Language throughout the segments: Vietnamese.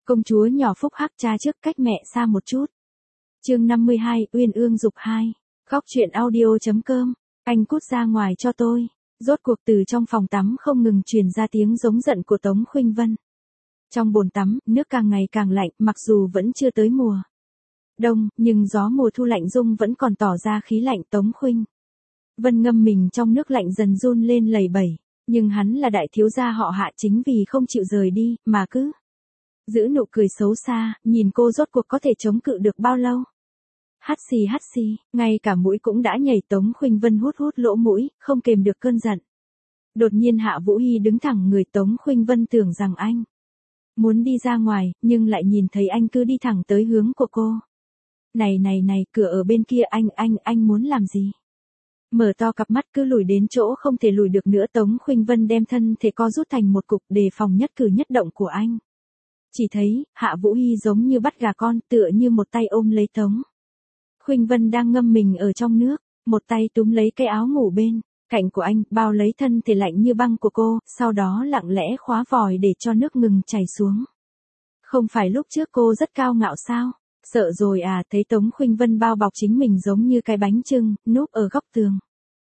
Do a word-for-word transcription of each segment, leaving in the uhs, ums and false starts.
Công chúa nhỏ phúc hắc cha trước cách mẹ xa một chút. Chương năm mươi hai, Uyên Ương dục hai. Góc truyện audio.com. Anh cút ra ngoài cho tôi. Rốt cuộc từ trong phòng tắm không ngừng truyền ra tiếng giống giận của Tống Khuynh Vân. Trong bồn tắm, nước càng ngày càng lạnh, mặc dù vẫn chưa tới mùa đông, nhưng gió mùa thu lạnh rung vẫn còn tỏ ra khí lạnh. Tống Khuynh Vân ngâm mình trong nước lạnh dần run lên lẩy bẩy, nhưng hắn là đại thiếu gia họ Hạ, chính vì không chịu rời đi, mà cứ giữ nụ cười xấu xa, nhìn cô rốt cuộc có thể chống cự được bao lâu. Hắt xì hắt xì, ngay cả mũi cũng đã nhảy. Tống Khuynh Vân hút hút lỗ mũi, không kềm được cơn giận. Đột nhiên Hạ Vũ Hy đứng thẳng người. Tống Khuynh Vân tưởng rằng anh muốn đi ra ngoài, nhưng lại nhìn thấy anh cứ đi thẳng tới hướng của cô. Này này này, cửa ở bên kia, anh, anh, anh muốn làm gì? Mở to cặp mắt cứ lùi đến chỗ không thể lùi được nữa. Tống Khuynh Vân đem thân thể co rút thành một cục, đề phòng nhất cử nhất động của anh. Chỉ thấy, Hạ Vũ Hy giống như bắt gà con, tựa như một tay ôm lấy Tống Khuynh Vân đang ngâm mình ở trong nước, một tay túm lấy cái áo ngủ bên cạnh của anh, bao lấy thân thể lạnh như băng của cô, sau đó lặng lẽ khóa vòi để cho nước ngừng chảy xuống. Không phải lúc trước cô rất cao ngạo sao? Sợ rồi à? Thấy Tống Khuynh Vân bao bọc chính mình giống như cái bánh chưng, núp ở góc tường.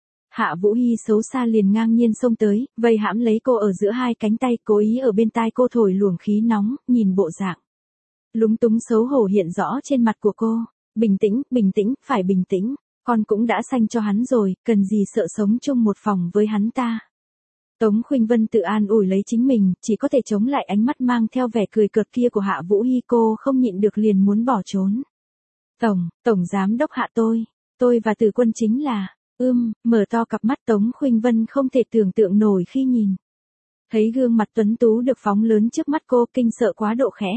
Hạ Vũ Hy xấu xa liền ngang nhiên xông tới, vây hãm lấy cô ở giữa hai cánh tay, cố ý ở bên tai cô thổi luồng khí nóng, nhìn bộ dạng lúng túng xấu hổ hiện rõ trên mặt của cô. Bình tĩnh, bình tĩnh, phải bình tĩnh, con cũng đã sanh cho hắn rồi, cần gì sợ sống chung một phòng với hắn ta. Tống Khuynh Vân tự an ủi lấy chính mình, chỉ có thể chống lại ánh mắt mang theo vẻ cười cợt kia của Hạ Vũ Hy. Cô không nhịn được liền muốn bỏ trốn. Tổng, Tổng Giám Đốc Hạ, tôi, tôi và Từ Quân chính là, ưm, mở to cặp mắt. Tống Khuynh Vân không thể tưởng tượng nổi khi nhìn thấy gương mặt tuấn tú được phóng lớn trước mắt cô, kinh sợ quá độ khẽ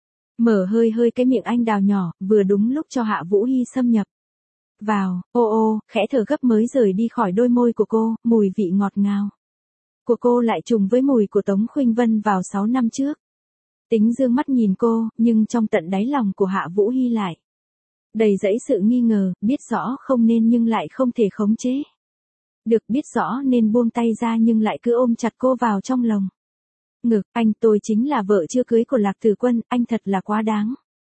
mở hơi hơi cái miệng anh đào nhỏ, vừa đúng lúc cho Hạ Vũ Hy xâm nhập vào. Ô ô, khẽ thở gấp mới rời đi khỏi đôi môi của cô, mùi vị ngọt ngào của cô lại trùng với mùi của Tống Khuynh Vân vào sáu năm trước. Tính dương mắt nhìn cô, nhưng trong tận đáy lòng của Hạ Vũ Hy lại đầy dẫy sự nghi ngờ, biết rõ không nên nhưng lại không thể khống chế được, biết rõ nên buông tay ra nhưng lại cứ ôm chặt cô vào trong lòng ngực. Anh, tôi chính là vợ chưa cưới của Lạc Tử Quân, anh thật là quá đáng.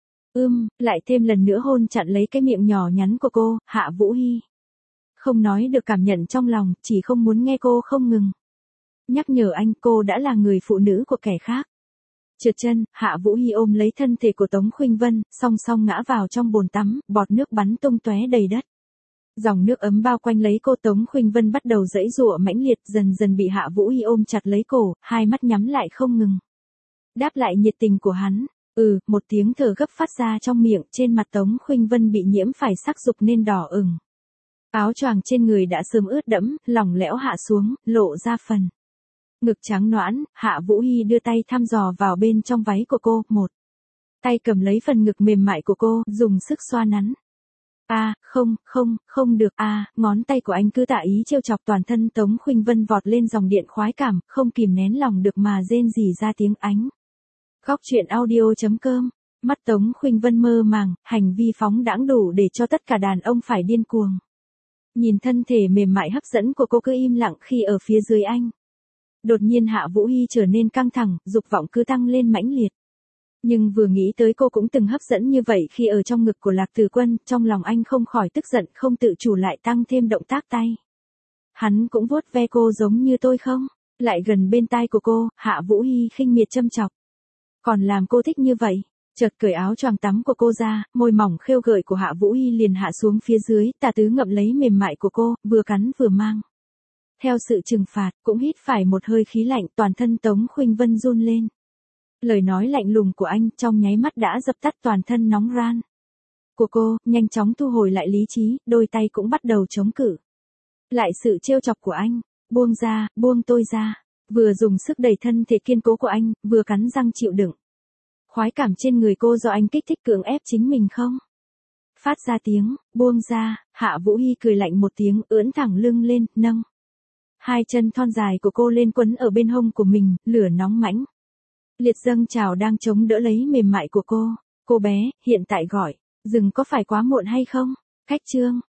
Ưm, lại thêm lần nữa hôn chặn lấy cái miệng nhỏ nhắn của cô. Hạ Vũ Hy không nói được cảm nhận trong lòng, chỉ không muốn nghe cô không ngừng nhắc nhở anh, cô đã là người phụ nữ của kẻ khác. Trượt chân, Hạ Vũ Hy ôm lấy thân thể của Tống Khuynh Vân, song song ngã vào trong bồn tắm, bọt nước bắn tung tóe đầy đất. Dòng nước ấm bao quanh lấy cô. Tống Khuynh Vân bắt đầu giãy giụa mãnh liệt, dần dần bị Hạ Vũ Hy ôm chặt lấy cổ, hai mắt nhắm lại không ngừng đáp lại nhiệt tình của hắn. Ừ, một tiếng thở gấp phát ra trong miệng, trên mặt Tống Khuynh Vân bị nhiễm phải sắc dục nên đỏ ửng. Áo choàng trên người đã sớm ướt đẫm, lỏng lẻo hạ xuống, lộ ra phần ngực trắng nõn. Hạ Vũ Hy đưa tay thăm dò vào bên trong váy của cô, một tay cầm lấy phần ngực mềm mại của cô, dùng sức xoa nắn. A, à, không, không, không được a, à, ngón tay của anh cứ tả ý trêu chọc toàn thân Tống Khuynh Vân vọt lên dòng điện khoái cảm, không kìm nén lòng được mà rên rỉ ra tiếng ánh. Góc truyện audio.com. Mắt Tống Khuynh Vân mơ màng, hành vi phóng đãng đủ để cho tất cả đàn ông phải điên cuồng. Nhìn thân thể mềm mại hấp dẫn của cô cứ im lặng khi ở phía dưới anh. Đột nhiên Hạ Vũ Hy trở nên căng thẳng, dục vọng cứ tăng lên mãnh liệt. Nhưng vừa nghĩ tới cô cũng từng hấp dẫn như vậy khi ở trong ngực của Lạc Tử Quân, trong lòng anh không khỏi tức giận, không tự chủ lại tăng thêm động tác tay. Hắn cũng vuốt ve cô giống như tôi không? Lại gần bên tai của cô, Hạ Vũ Hy khinh miệt châm chọc. Còn làm cô thích như vậy? Chợt cởi áo choàng tắm của cô ra, môi mỏng khêu gợi của Hạ Vũ Hy liền hạ xuống phía dưới, tà tứ ngậm lấy mềm mại của cô, vừa cắn vừa mang theo sự trừng phạt, cũng hít phải một hơi khí lạnh. Toàn thân Tống Khuynh Vân run lên. Lời nói lạnh lùng của anh trong nháy mắt đã dập tắt toàn thân nóng ran của cô, nhanh chóng thu hồi lại lý trí, đôi tay cũng bắt đầu chống cự lại sự trêu chọc của anh. Buông ra, buông tôi ra. Vừa dùng sức đẩy thân thể kiên cố của anh, vừa cắn răng chịu đựng khoái cảm trên người cô do anh kích thích cưỡng ép chính mình không phát ra tiếng. Buông ra. Hạ Vũ Hy cười lạnh một tiếng, ưỡn thẳng lưng lên, nâng hai chân thon dài của cô lên quấn ở bên hông của mình, lửa nóng mãnh liệt dâng trào đang chống đỡ lấy mềm mại của cô. Cô bé, hiện tại gọi dừng có phải quá muộn hay không? Cách chương